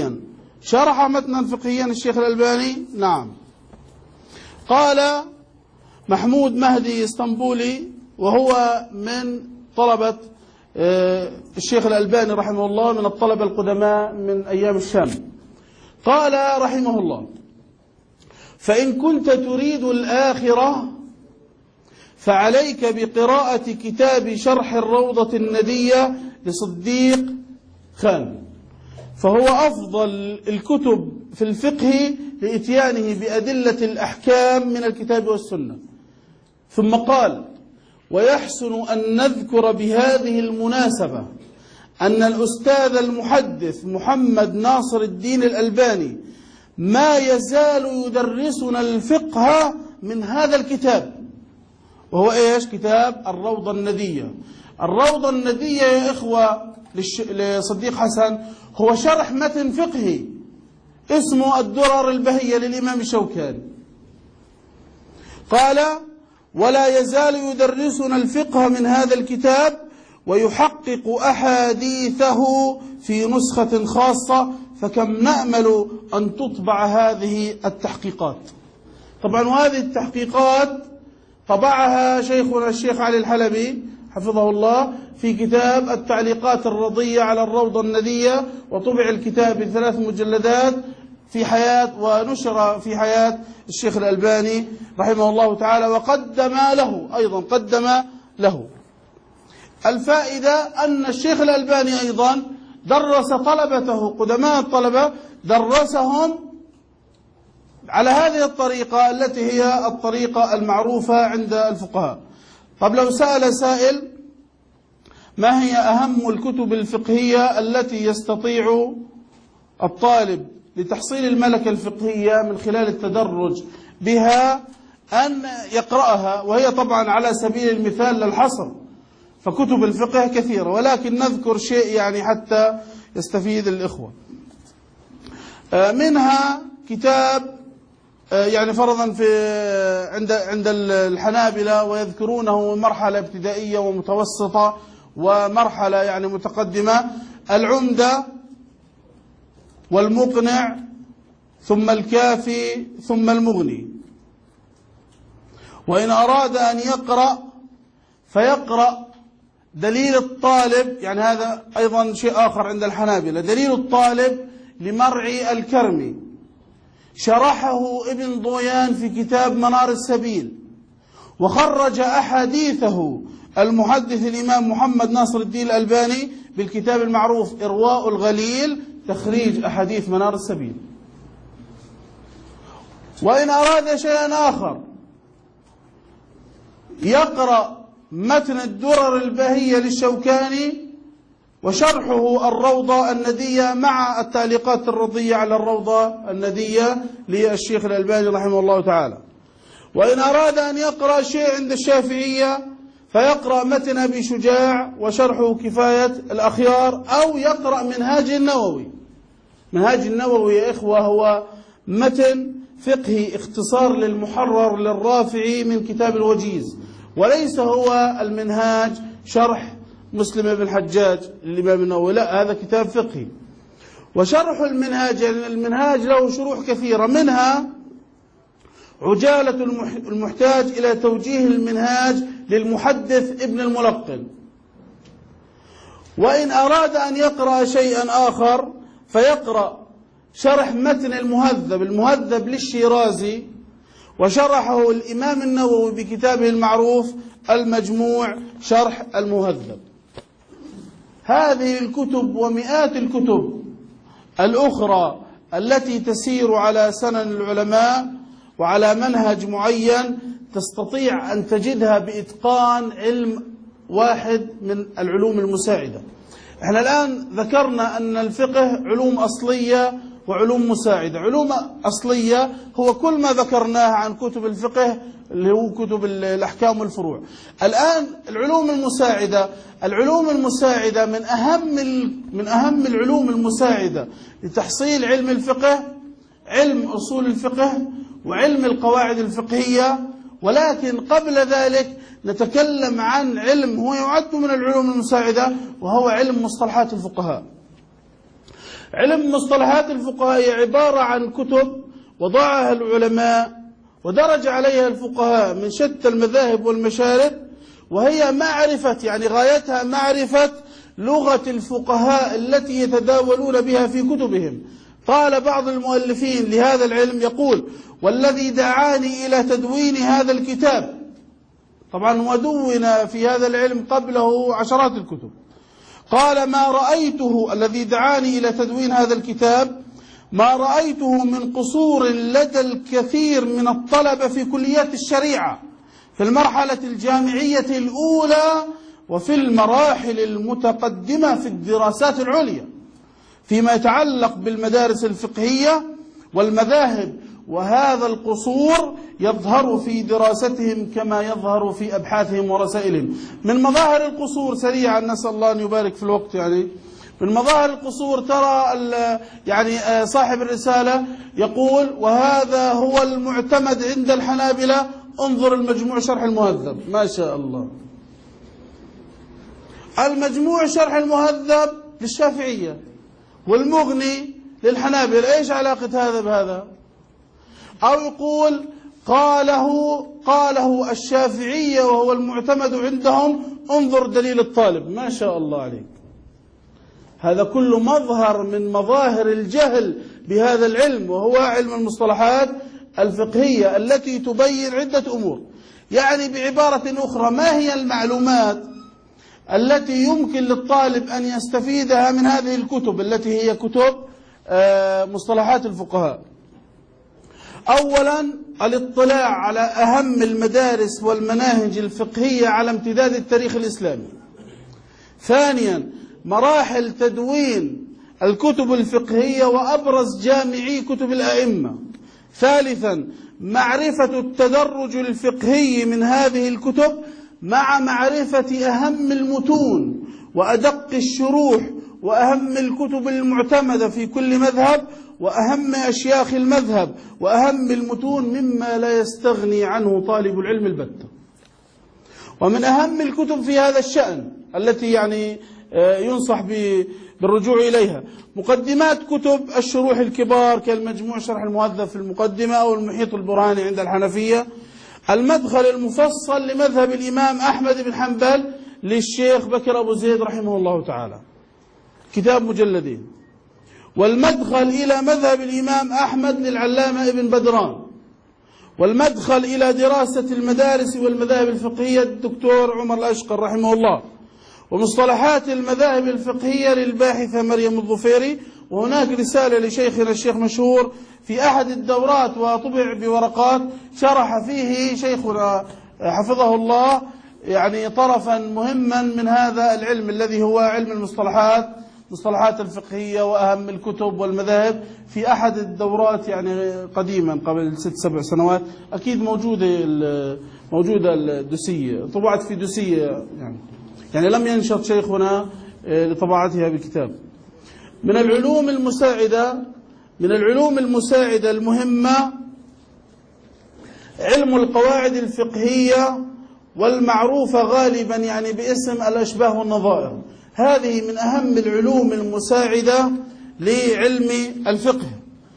فقهيا الشيخ الألباني. نعم. قال محمود مهدي اسطنبولي، وهو من طلبة الشيخ الألباني رحمه الله، من الطلبة القدماء من أيام الشام، قال رحمه الله: فإن كنت تريد الآخرة فعليك بقراءة كتاب شرح الروضة الندية لصديق خان، فهو أفضل الكتب في الفقه لإتيانه بأدلة الأحكام من الكتاب والسنة. ثم قال: ويحسن أن نذكر بهذه المناسبة أن الأستاذ المحدث محمد ناصر الدين الألباني ما يزال يدرسنا الفقه من هذا الكتاب، وهو إيش؟ كتاب الروضة الندية. الروضة الندية يا إخوة لصديق حسن هو شرح متن فقهي اسمه الدرر البهية للإمام الشوكاني. قال: ولا يزال يدرسنا الفقه من هذا الكتاب ويحقق أحاديثه في نسخة خاصة، فكم نأمل أن تطبع هذه التحقيقات. طبعا وهذه التحقيقات طبعها شيخنا الشيخ علي الحلبي حفظه الله في كتاب التعليقات الرضية على الروضة الندية، وطبع الكتاب ب3 مجلدات في حياة، ونشر في حياة الشيخ الألباني رحمه الله تعالى، وقدم له الفائدة أن الشيخ الألباني أيضا درس طلبته قدماء الطلبة، درسهم على هذه الطريقة التي هي الطريقة المعروفة عند الفقهاء. طب لو سأل سائل: ما هي أهم الكتب الفقهية التي يستطيع الطالب لتحصيل الملكة الفقهية من خلال التدرج بها أن يقرأها؟ وهي طبعا على سبيل المثال للحصر، فكتب الفقه كثيرة، ولكن نذكر شيء يعني حتى يستفيد الإخوة. منها كتاب يعني فرضا في عند الحنابلة، ويذكرونه مرحلة ابتدائية ومتوسطة ومرحلة يعني متقدمة: العمدة والمقنع ثم الكافي ثم المغني. وإن أراد أن يقرأ فيقرأ دليل الطالب، يعني هذا أيضا شيء آخر عند الحنابلة، دليل الطالب لمرعي الكرمي، شرحه ابن ضويان في كتاب منار السبيل، وخرج أحاديثه المحدث الإمام محمد ناصر الدين الألباني بالكتاب المعروف إرواء الغليل، تخريج أحاديث منار السبيل. وإن أراد شيئا آخر يقرأ متن الدرر البهية للشوكاني وشرحه الروضة الندية مع التعليقات الرضية على الروضة الندية للشيخ الألباني رحمه الله تعالى. وإن أراد أن يقرأ شيء عند الشافعية فيقرأ متن أبي شجاع وشرحه كفاية الأخيار، أو يقرأ منهاج النووي. منهاج النووي يا إخوة هو متن فقهي اختصار للمحرر للرافعي من كتاب الوجيز، وليس هو المنهاج شرح مسلم بن الحجاج للإمام النووي، لا، هذا كتاب فقهي. وشرح المنهاج، يعني المنهاج له شروح كثيرة، منها عجالة المحتاج إلى توجيه المنهاج للمحدث ابن الملقن. وإن أراد أن يقرأ شيئا آخر فيقرأ شرح متن المهذب للشيرازي، وشرحه الإمام النووي بكتابه المعروف المجموع شرح المهذب. هذه الكتب ومئات الكتب الأخرى التي تسير على سنن العلماء وعلى منهج معين تستطيع أن تجدها بإتقان علم واحد من العلوم المساعدة. احنا الآن ذكرنا أن الفقه علوم أصلية وعلوم مساعدة. علوم أصلية هو كل ما ذكرناه عن كتب الفقه اللي هو كتب الأحكام والفروع. الآن العلوم المساعدة، العلوم المساعدة من أهم العلوم المساعدة لتحصيل علم الفقه علم أصول الفقه وعلم القواعد الفقهية. ولكن قبل ذلك نتكلم عن علم هو يعد من العلوم المساعدة وهو علم مصطلحات الفقهاء. علم مصطلحات الفقهاء هي عبارة عن كتب وضعها العلماء ودرج عليها الفقهاء من شتى المذاهب والمشارب، وهي معرفة يعني غايتها معرفة لغة الفقهاء التي يتداولون بها في كتبهم. قال بعض المؤلفين لهذا العلم يقول: والذي دعاني إلى تدوين هذا الكتاب، طبعا ودون في هذا العلم قبله عشرات الكتب، قال: ما رأيته الذي دعاني إلى تدوين هذا الكتاب ما رأيته من قصور لدى الكثير من الطلبة في كليات الشريعة في المرحلة الجامعية الأولى وفي المراحل المتقدمة في الدراسات العليا فيما يتعلق بالمدارس الفقهية والمذاهب. وهذا القصور يظهر في دراستهم كما يظهر في أبحاثهم ورسائلهم. من مظاهر القصور سريعا، نسأل الله أن يبارك في الوقت، يعني من مظاهر القصور ترى يعني صاحب الرسالة يقول: وهذا هو المعتمد عند الحنابلة، انظر المجموع شرح المهذب. ما شاء الله، المجموع شرح المهذب للشافعية والمغني للحنابلة، ايش علاقة هذا بهذا؟ أو يقول قاله الشافعية وهو المعتمد عندهم، انظر دليل الطالب. ما شاء الله عليك، هذا كله مظهر من مظاهر الجهل بهذا العلم، وهو علم المصطلحات الفقهية التي تبين عدة أمور. يعني بعبارة أخرى، ما هي المعلومات التي يمكن للطالب أن يستفيدها من هذه الكتب التي هي كتب مصطلحات الفقهاء؟ أولا، الاطلاع على أهم المدارس والمناهج الفقهية على امتداد التاريخ الإسلامي. ثانيا، مراحل تدوين الكتب الفقهية وأبرز جامعي كتب الأئمة. ثالثا، معرفة التدرج الفقهي من هذه الكتب مع معرفة أهم المتون وأدق الشروح وأهم الكتب المعتمدة في كل مذهب وأهم أشياخ المذهب وأهم المتون مما لا يستغني عنه طالب العلم البتة. ومن أهم الكتب في هذا الشأن التي يعني ينصح بالرجوع إليها مقدمات كتب الشروح الكبار كالمجموع شرح المهذب في المقدمة أو المحيط البرهاني عند الحنفية، المدخل المفصل لمذهب الإمام أحمد بن حنبل للشيخ بكر أبو زيد رحمه الله تعالى، كتاب مجلدين، والمدخل إلى مذهب الإمام أحمد للعلامة ابن بدران، والمدخل إلى دراسة المدارس والمذاهب الفقهية الدكتور عمر الأشقر رحمه الله، ومصطلحات المذاهب الفقهية للباحثة مريم الظفيري. وهناك رسالة لشيخنا الشيخ مشهور في أحد الدورات وطبع بورقات شرح فيه شيخنا حفظه الله يعني طرفا مهما من هذا العلم الذي هو علم المصطلحات الفقهية وأهم الكتب والمذاهب في أحد الدورات يعني قديما قبل 6-7 سنوات. أكيد موجودة الدسية، طبعت في دسية يعني لم ينشط شيخنا لطباعتها بكتاب. من العلوم المساعدة المهمة علم القواعد الفقهية والمعروفة غالبا يعني باسم الأشباه والنظائر. هذه من أهم العلوم المساعدة لعلم الفقه.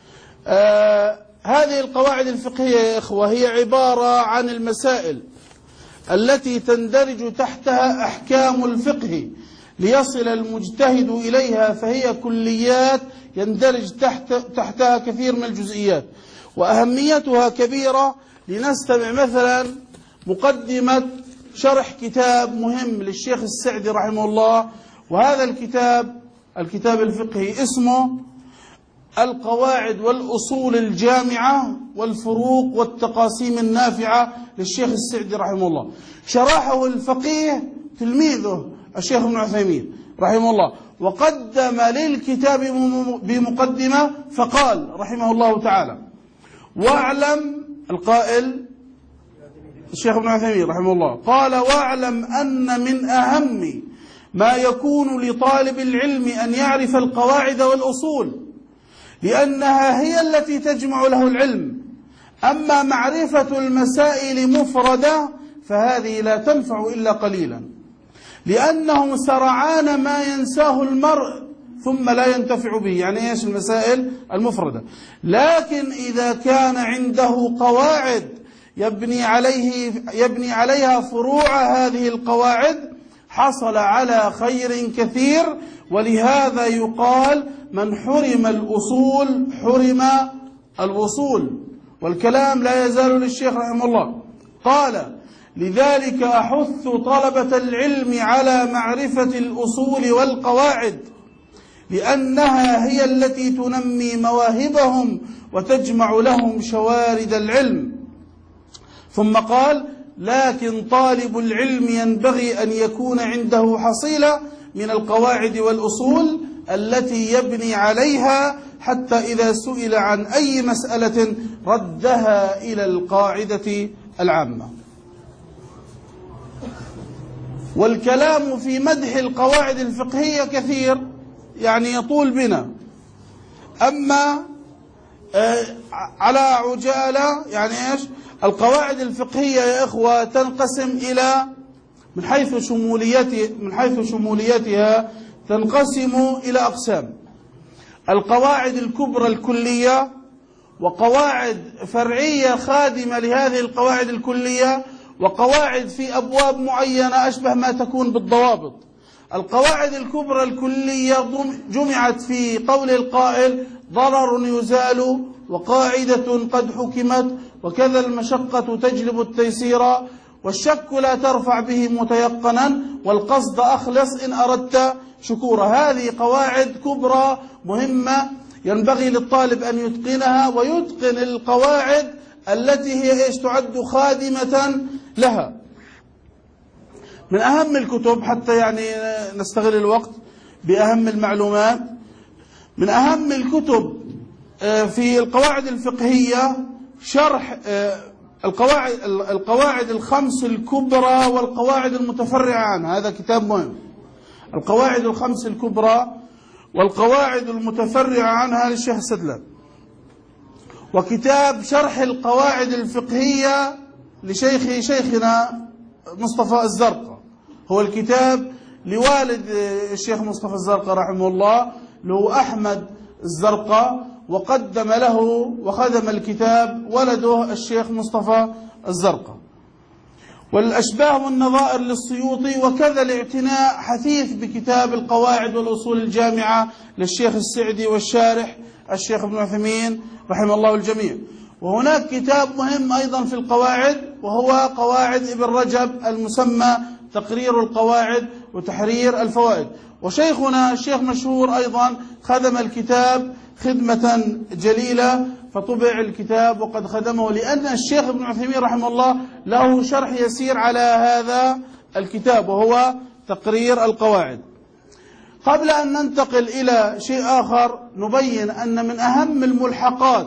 هذه القواعد الفقهية يا إخوة هي عبارة عن المسائل التي تندرج تحتها أحكام الفقه ليصل المجتهد إليها، فهي كليات يندرج تحتها كثير من الجزئيات، وأهميتها كبيرة. لنستمع مثلا مقدمة شرح كتاب مهم للشيخ السعدي رحمه الله، وهذا الكتاب الفقهي اسمه القواعد والأصول الجامعة والفروق والتقاسيم النافعة للشيخ السعدي رحمه الله. شرحه الفقيه تلميذه الشيخ ابن عثيمين رحمه الله، وقدم للكتاب بمقدمة فقال رحمه الله تعالى: واعلم، القائل الشيخ ابن عثيمين رحمه الله قال: واعلم أن من أهم ما يكون لطالب العلم أن يعرف القواعد والأصول، لأنها هي التي تجمع له العلم. أما معرفة المسائل مفردة فهذه لا تنفع إلا قليلا، لأنه سرعان ما ينساه المرء ثم لا ينتفع به. يعني ايش المسائل المفردة؟ لكن إذا كان عنده قواعد يبني عليها فروع هذه القواعد حصل على خير كثير. ولهذا يقال: من حرم الأصول حرم الوصول. والكلام لا يزال للشيخ رحمه الله. قال: لذلك أحث طلبة العلم على معرفة الأصول والقواعد، لأنها هي التي تنمي مواهبهم وتجمع لهم شوارد العلم. ثم قال: لكن طالب العلم ينبغي أن يكون عنده حصيلة من القواعد والأصول التي يبني عليها، حتى إذا سئل عن أي مسألة ردها إلى القاعدة العامة. والكلام في مدح القواعد الفقهية كثير، يعني يطول بنا. أما على عجالة، يعني إيش القواعد الفقهية يا إخوة؟ تنقسم إلى من حيث شموليتها تنقسم إلى أقسام: القواعد الكبرى الكلية، وقواعد فرعية خادمة لهذه القواعد الكلية، وقواعد في أبواب معينة أشبه ما تكون بالضوابط. القواعد الكبرى الكلية جمعت في قول القائل: ضرر يزال، وقاعدة قد حكمت، وكذا المشقة تجلب التيسير، والشك لا ترفع به متيقنا، والقصد أخلص إن أردت شكورا. هذه قواعد كبرى مهمة ينبغي للطالب أن يتقنها، ويتقن القواعد التي هي تعد خادمة لها. من أهم الكتب، حتى يعني نستغل الوقت بأهم المعلومات، من أهم الكتب في القواعد الفقهية شرح القواعد الخمس الكبرى والقواعد المتفرعة عنها. هذا كتاب مهم: القواعد الخمس الكبرى والقواعد المتفرعة عنها للشيخ السدلان. وكتاب شرح القواعد الفقهية لشيخنا مصطفى الزرقاء، هو الكتاب لوالد الشيخ مصطفى الزرقاء رحمه الله، له أحمد الزرقاء، وقدم له وخدم الكتاب ولده الشيخ مصطفى الزرقاء. والأشباه والنظائر للسيوطي، وكذا الاعتناء حثيث بكتاب القواعد والأصول الجامعة للشيخ السعدي والشارح الشيخ ابن عثيمين رحمه الله الجميع. وهناك كتاب مهم أيضا في القواعد، وهو قواعد ابن رجب المسمى تقرير القواعد وتحرير الفوائد. وشيخنا الشيخ مشهور أيضا خدم الكتاب خدمة جليلة، فطبع الكتاب وقد خدمه، لأن الشيخ ابن عثيمين رحمه الله له شرح يسير على هذا الكتاب وهو تقرير القواعد. قبل أن ننتقل إلى شيء آخر، نبين أن من أهم الملحقات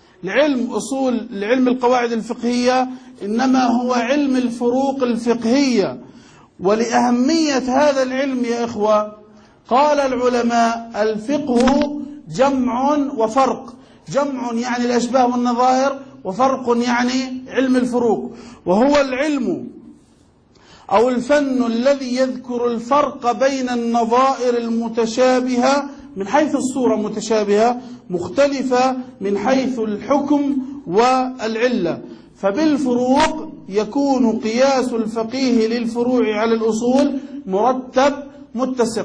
لعلم القواعد الفقهية إنما هو علم الفروق الفقهية. ولأهمية هذا العلم يا إخوة، قال العلماء: الفقه جمع وفرق. جمع يعني الأشباه والنظائر، وفرق يعني علم الفروق. وهو العلم أو الفن الذي يذكر الفرق بين النظائر المتشابهة من حيث الصورة متشابهة، مختلفة من حيث الحكم والعلة. فبالفروق يكون قياس الفقيه للفروع على الأصول مرتب متسق.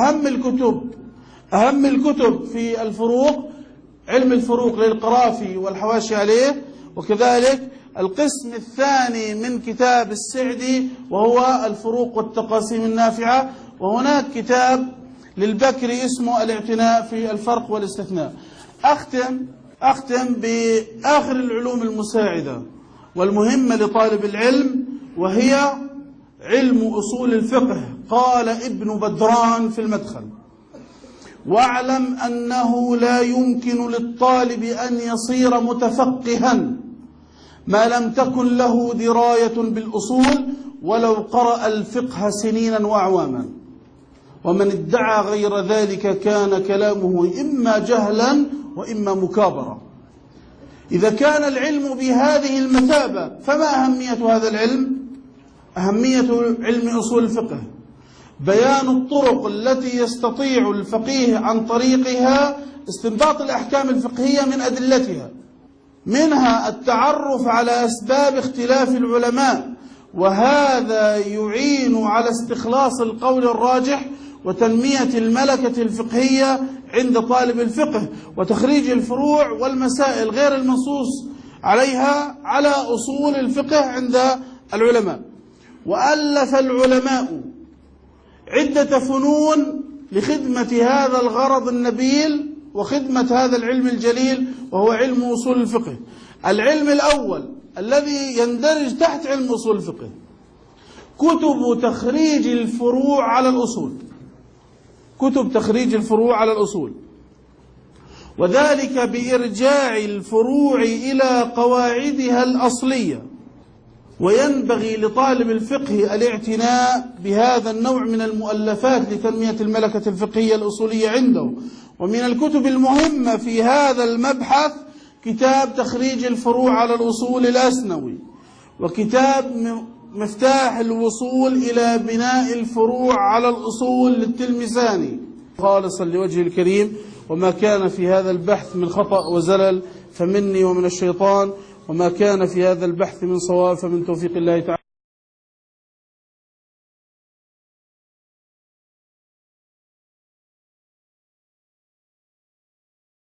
أهم الكتب في الفروق علم الفروق للقرافي والحواشي عليه، وكذلك القسم الثاني من كتاب السعدي وهو الفروق والتقاسيم النافعة، وهناك كتاب للبكري اسمه الاعتناء في الفرق والاستثناء. أختم بآخر العلوم المساعدة والمهمة لطالب العلم، وهي علم أصول الفقه. قال ابن بدران في المدخل: واعلم أنه لا يمكن للطالب أن يصير متفقها ما لم تكن له دراية بالأصول ولو قرأ الفقه سنينا وأعواما، ومن ادعى غير ذلك كان كلامه إما جهلا وإما مكابرة. إذا كان العلم بهذه المثابة فما أهمية هذا العلم؟ أهمية علم أصول الفقه بيان الطرق التي يستطيع الفقيه عن طريقها استنباط الأحكام الفقهية من أدلتها، منها التعرف على أسباب اختلاف العلماء، وهذا يعين على استخلاص القول الراجح وتنمية الملكة الفقهية عند طالب الفقه، وتخريج الفروع والمسائل غير المنصوص عليها على أصول الفقه عند العلماء. وألف العلماء عدة فنون لخدمة هذا الغرض النبيل وخدمة هذا العلم الجليل، وهو علم أصول الفقه. العلم الأول الذي يندرج تحت علم أصول الفقه كتب تخريج الفروع على الأصول، كتب تخريج الفروع على الأصول، وذلك بإرجاع الفروع إلى قواعدها الأصلية. وينبغي لطالب الفقه الاعتناء بهذا النوع من المؤلفات لتنمية الملكة الفقهية الأصولية عنده. ومن الكتب المهمة في هذا المبحث كتاب تخريج الفروع على الأصول الأسنوي، وكتاب مفتاح الوصول إلى بناء الفروع على الأصول للتلمساني، خالصا لوجه الكريم. وما كان في هذا البحث من خطأ وزلل فمني ومن الشيطان، وما كان في هذا البحث من صواب فمن توفيق الله تعالى.